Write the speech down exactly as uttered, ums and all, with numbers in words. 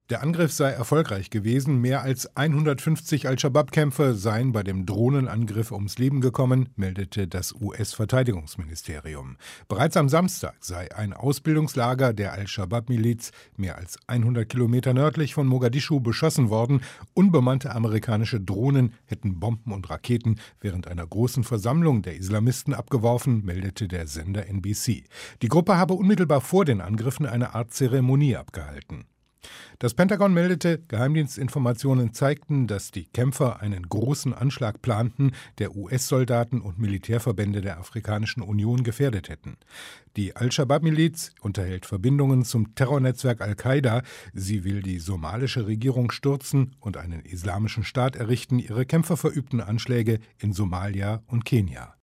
Der Angriff sei erfolgreich gewesen. Mehr als hundertfünfzig Al-Shabaab-Kämpfer seien bei dem Drohnenangriff ums Leben gekommen, meldete das U S-Verteidigungsministerium. Bereits am Samstag sei ein Ausbildungslager der Al-Shabaab-Miliz mehr als hundert Kilometer nördlich von Mogadischu beschossen worden. Unbemannte amerikanische Drohnen hätten Bomben und Raketen während einer großen Versammlung der Islamisten abgeworfen, meldete der Sender N B C. Die Gruppe habe unmittelbar vor den Angriffen eine Art Zeremonie abgehalten. Das Pentagon meldete, Geheimdienstinformationen zeigten, dass die Kämpfer einen großen Anschlag planten, der U S-Soldaten und Militärverbände der Afrikanischen Union gefährdet hätten. Die Al-Shabaab-Miliz unterhält Verbindungen zum Terrornetzwerk Al-Qaida. Sie will die somalische Regierung stürzen und einen islamischen Staat errichten. Ihre Kämpfer verübten Anschläge in Somalia und Kenia.